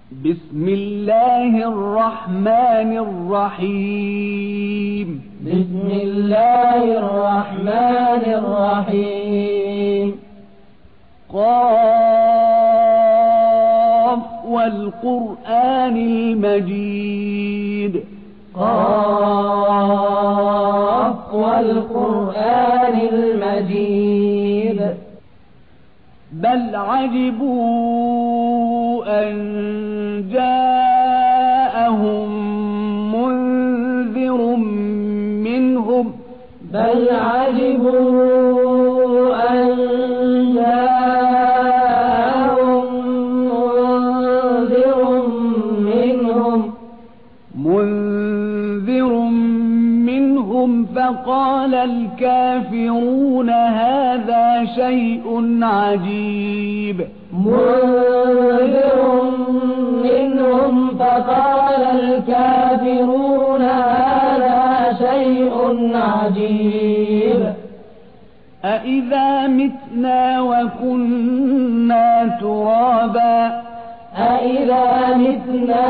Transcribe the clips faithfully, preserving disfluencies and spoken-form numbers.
بسم الله الرحمن الرحيم بسم الله الرحمن الرحيم قاف والقرآن المجيد قاف والقرآن المجيد بل عجبوا أن جاءهم منذر منهم بل عجبوا أن جاءهم منذر منهم منذر منهم فقال الكافرون هذا شيء عجيب منذر منهم فقال الكافرون هذا شيء عجيب أإذا متنا وكنا ترابا أإذا متنا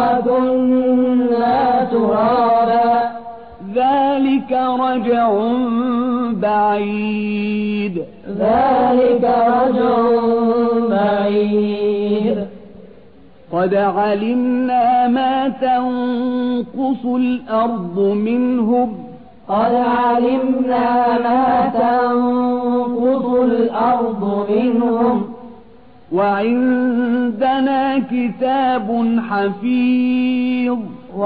وكنا ترابا ذلك رجع بعيد ذلك رجع بعيد قد علمنا ما تنقص الأرض منهم قد علمنا ما تنقص الأرض منهم وعندنا كتاب حفيظ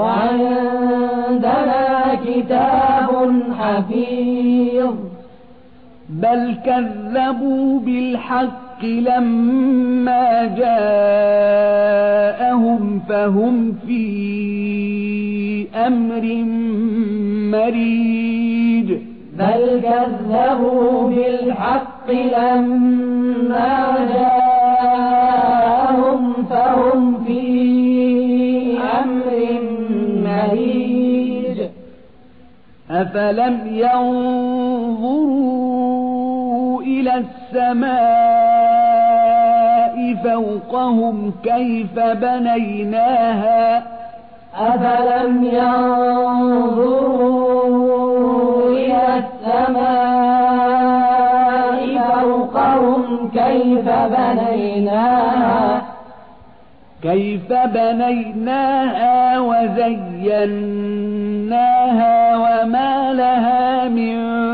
وعندنا كتاب حفيظ بل كذبوا بالحق لما جاءهم فهم في أمر مريج بل كذبوا بالحق لما جاءهم فهم في أمر مريج أفلم ينظروا إلى السماء فوقهم كيف بنيناها أفلم ينظروا إلى السماء فوقهم كيف بنيناها كيف بنيناها وزيناها وما لها من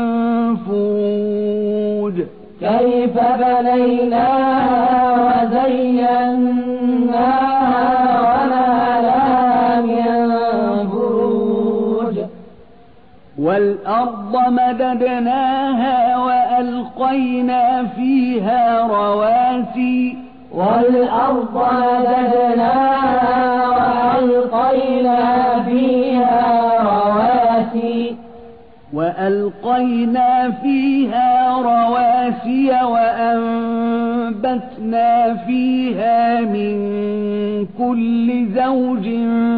فروج كيف بنيناها وزيناها وما لها من فروج والأرض مددناها وألقينا فيها رواسي والأرض مددناها وألقينا فيها رواسي وألقينا فيها رواسي وأنبتنا فيها من كل زوج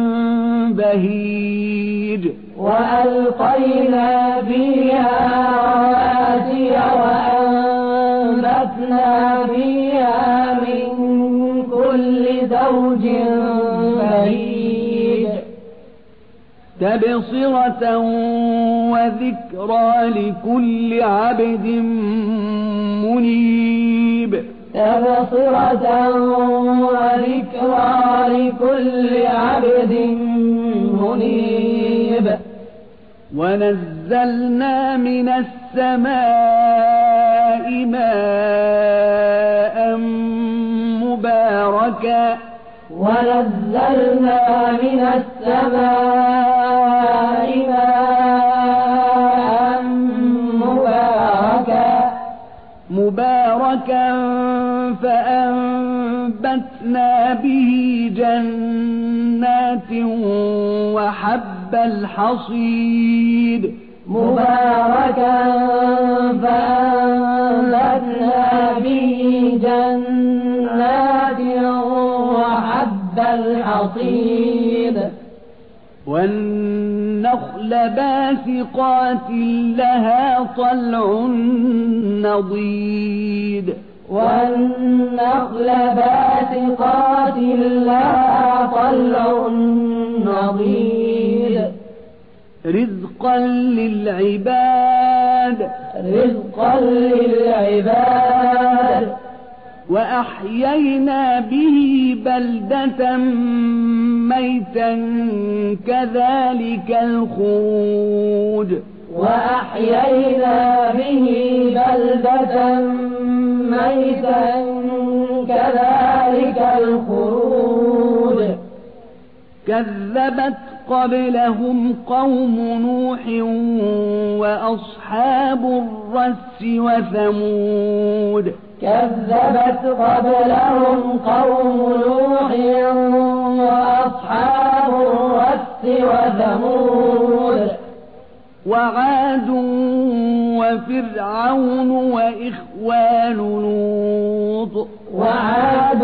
بهيج وألقينا فيها رواسي وأنبتنا فيها من كل زوج بهيج تبصرة وذكرى لكل عبد منيب تبصرة وذكرى لكل عبد منيب ونزلنا من السماء ماء مباركا ونزلنا من السماء ماء مباركا مباركا فأنبتنا به جنات وحب الحصيد مباركا فأنبتنا به جنات وحب الحصيد والنخل باسقات لها طلع نضيد والنخل باسقات لها حضيد رزقا للعباد رزقا للعباد وأحيينا به بلدة ميتا كذلك الخروج وأحيينا به بلدة ميتا كذلك الخروج كذبت قبلهم قوم نوح وأصحاب الرس وثمود كذبت قبلهم قوم نوح وأصحاب الرس وثمود وعاد وفرعون وإخوان لوط وعاد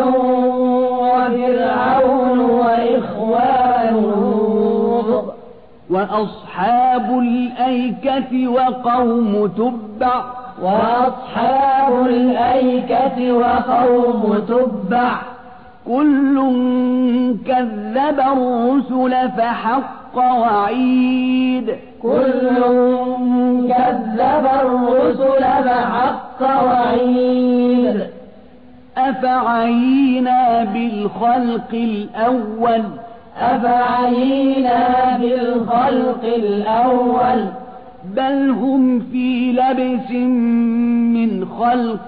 وفرعون وإخوان لوط وأصحاب الأيكة وقوم تبع وأصحاب الأيكة وقوم تبع كل كذب الرسل فحق وعيد كل كذب الرسل فحق وعيد أفعينا بالخلق الأول أفعينا بالخلق الأول بل هم في لبس من خلق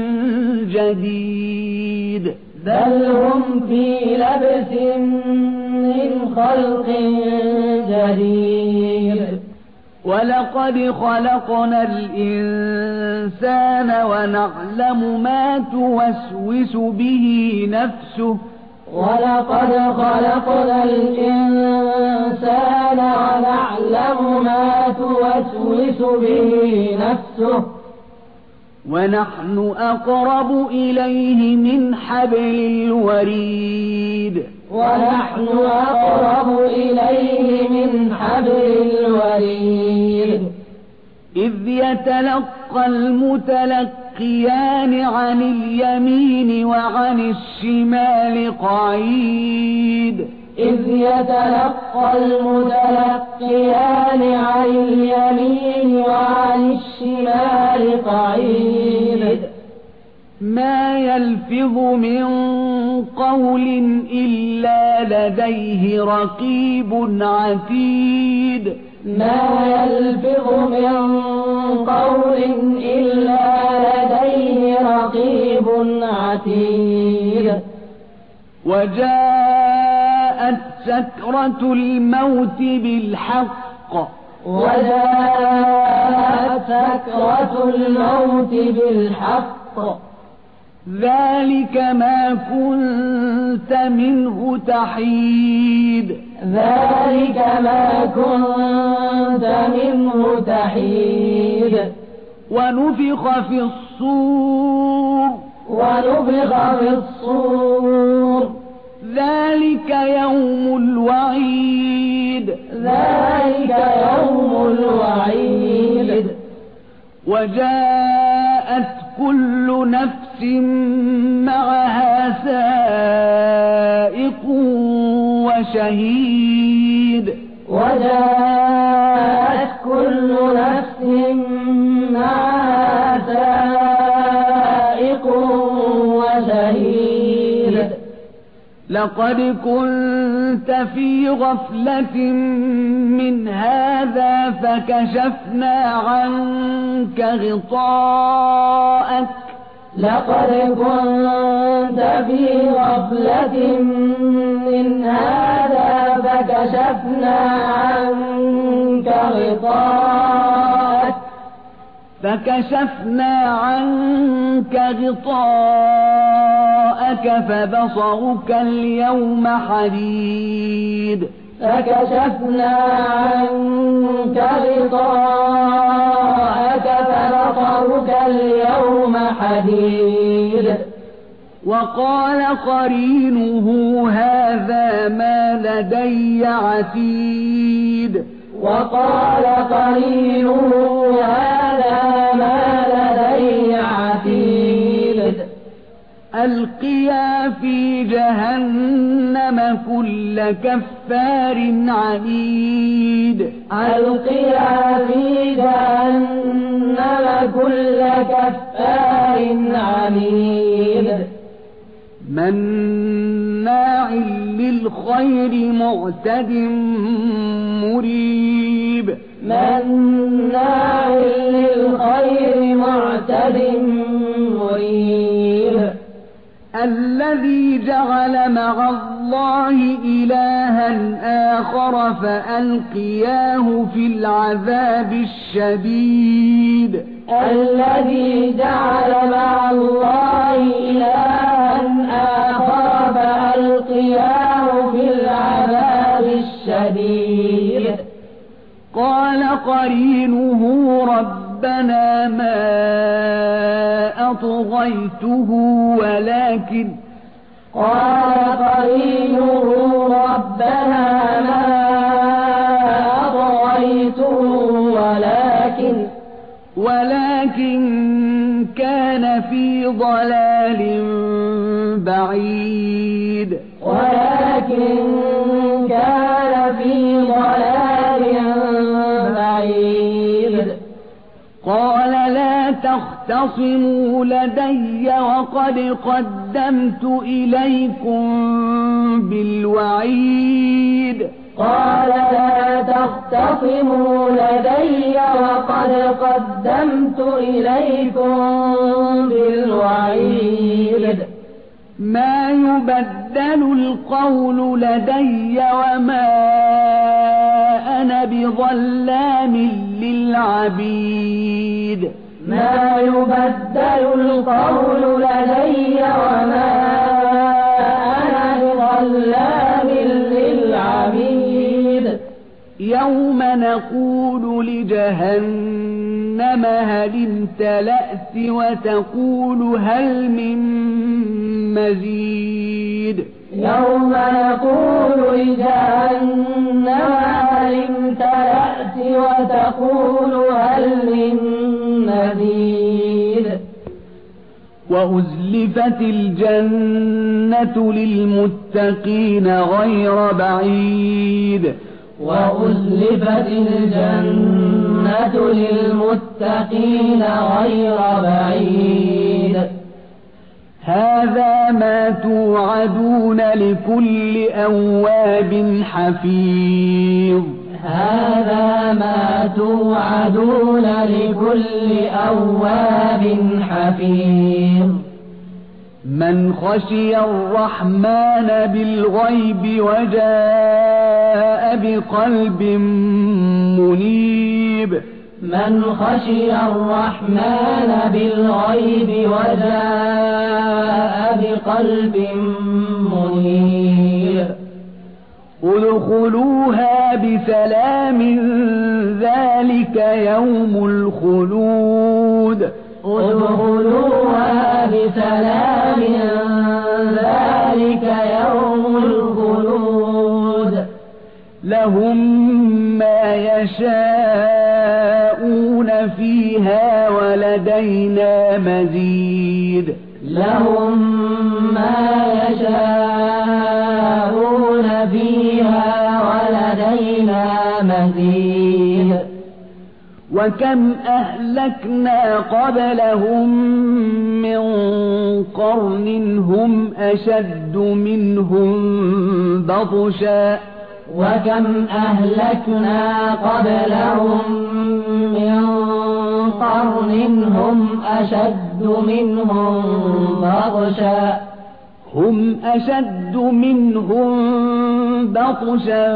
جديد بل هم في لبس من خلق جديد ولقد خلقنا الإنسان ونعلم ما توسوس به نفسه ولقد خلقنا الإنسان ونعلم ما توسوس به نفسه ونحن أقرب إليه من حبل الوريد ونحن أقرب إليه من حبل الوريد إذ يتلقى المتلقيان عن اليمين وعن الشمال قعيد إذ يتلقى المتلقيان عن اليمين وعن الشمال قعيد ما يلفظ من قول إلا لديه رقيب عتيد ما يلفظ من قول إلا لديه رقيب عتيد وجاءت سكرة الموت بالحق وجاءت سكرة الموت بالحق ذلك ما كنت منه تحيد ذلك ما كنت منه تحيد ونفخ في الصور ونفخ في الصور ذلك يوم الوعيد ذلك يوم الوعيد وجاءت كل نفس معها سائق وشهيد وجاءت كل نفس معها سائق وشهيد لقد كنت في غفلة من هذا فكشفنا عنك غطاءك لقد كنت في غفلة من هذا فكشفنا عنك غطاءك فكشفنا عنك غطاءك فبصرك اليوم حديد فكشفنا عنك غطاءك فبصرك اليوم حديد وقال قرينه هذا ما لدي عتيد وقال قرينه هذا ما لدي عتيد ألقيا في جهنم جهنم كل كفار عنيد ألقيا في جهنم كل كفار عنيد مناع للخير معتد مريب مناع للخير معتد مريب الذي جعل مع الله إلها آخر فألقياه في العذاب الشديد الذي جعل مع الله إلها آخر فألقياه في العذاب الشديد قال قرينه ربنا ما أطغيته ولكن قال قرينه ربنا ما أطغيته ولكن ولكن كان في ضلال بعيد ولكن كان في ضلال بعيد قال لا تختصموا لدي وقد قدمت إليكم بالوعيد قال لا تختصموا لدي وقد قدمت إليكم بالوعيد ما يبدل القول لدي وما أنا بظلام للعبيد ما يبدل القول لدي وما أنا بظلام للعبيد يوم نقول لجهنم هل امتلأت وتقول هل من مزيد يوم نقول لجهنم هل امتلأت وتقول هل من مزيد وأزلفت الجنة للمتقين غير بعيد وأزلفت الجنة للمتقين غير بعيد هذا ما توعدون لكل أواب حفيظ هذا ما توعدون لكل أواب حفيظ من خشي الرحمن بالغيب وجاء بقلب منيب من خشي الرحمن بالغيب وجاء بقلب منيب ادخلوها بسلام ذلك يوم الخلود ادخلوها بسلام ذلك يوم الخلود لهم ما يشاءون فيها ولدينا مزيد لهم ما يشاءون فيها ولدينا مزيد وكم أهلكنا قبلهم من قرن هم أشد منهم بطشا وكم أهلكنا قبلهم من قرن هم أشد منهم بطشا هم أشد منهم بطشا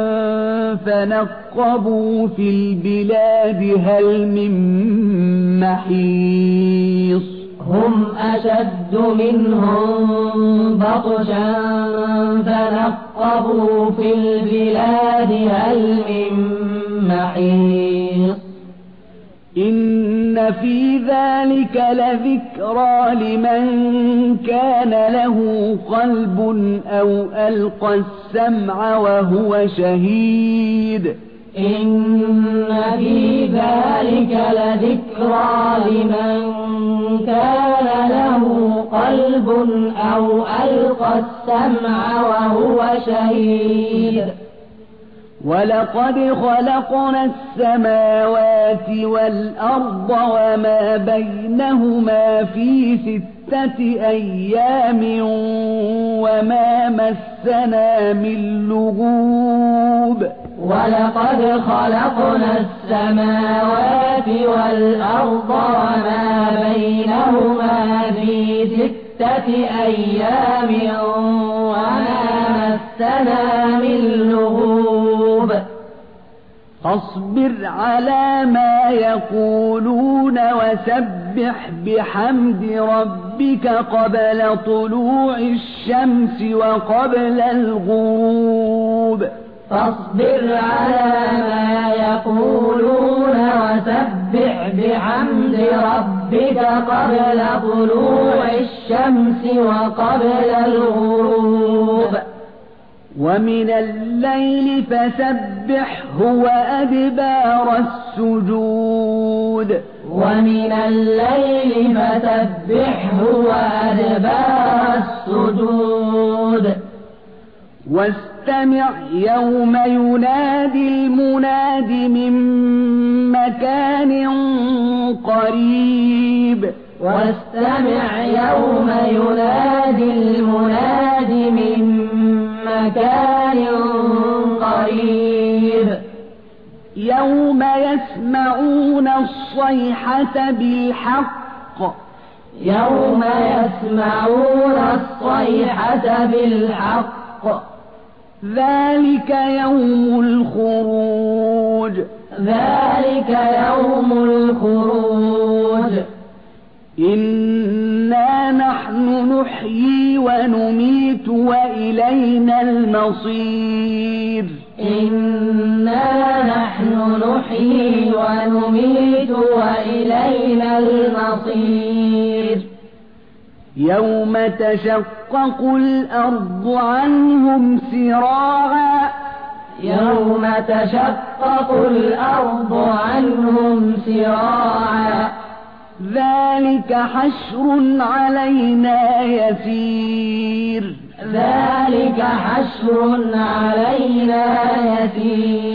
فنقبوا في البلاد هل من محيص هم أشد منهم بطشا فنقبوا في البلاد هل من محيص إن في ذلك لذكرى لمن كان له قلب أو ألقى السمع وهو شهيد إن في ذلك لذكرى لمن كان له قلب أو ألقى السمع وهو شهيد ولقد خلقنا السماوات والأرض وما بينهما في ستة أيام وما مسنا من لغوب ولقد خلقنا السماوات والأرض وما بينهما في ستة أيام وما مسنا من لغوب فاصبر على ما يقولون وسبح بحمد ربك قبل طلوع الشمس وقبل الغروب فاصبر على ما يقولون وسبح بحمد ربك قبل طلوع الشمس وقبل الغروب ومن الليل فسبحه وأدبار السجود ومن الليل فسبحه وأدبار السجود واستمع يوم ينادي المناد من مكان قريب واستمع يوم ينادي المناد من مكان قريب يوم يسمعون الصيحة بالحق يوم يسمعون الصيحة بالحق ذلك يوم الخروج ذلك يوم الخروج إنا نحن نحيي ونميت وإلينا المصير إنا نحن نحيي ونميت وإلينا المصير يوم تشقق الأرض عنهم سراعا يوم تشقق الأرض عنهم سراعا ذلك حشر علينا يسير ذلك حشر علينا يسير